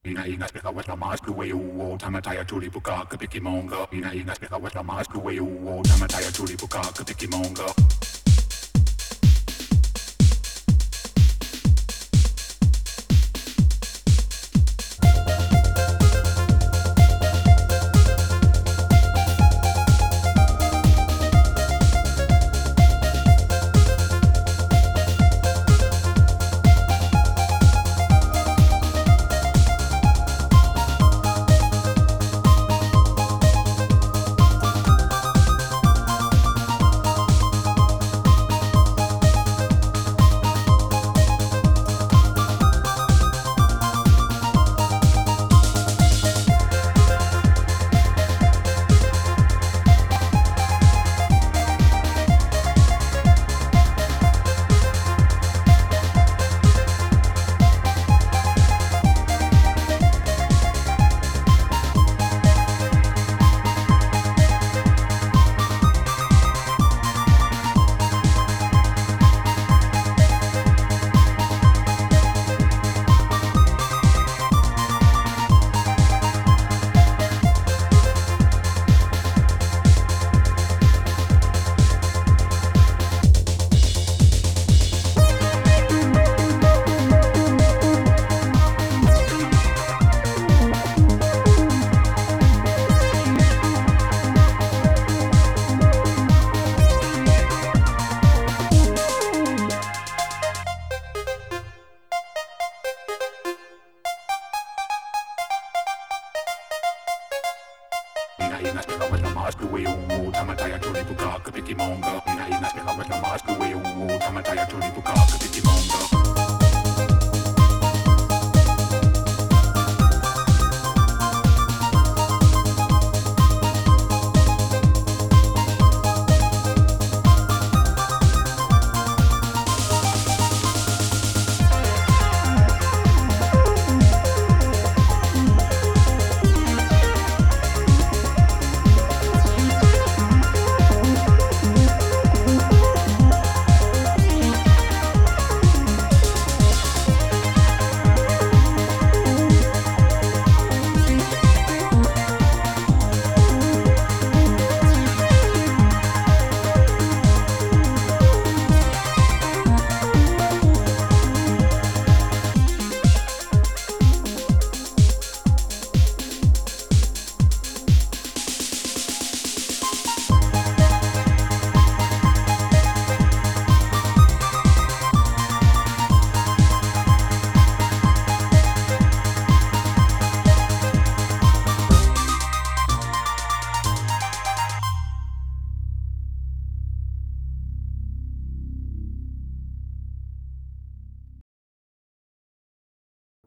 Ina speka weta masku we uo tamataya tuli puka kapiki mongo. Ina speka weta masku we uo tamataya tuli puka kapiki mongo. Ina speka weta masku we uo tamataya tuli puka kapiki mongo. Ina speka weta masku we uo tamataya tuli puka kapiki mongo.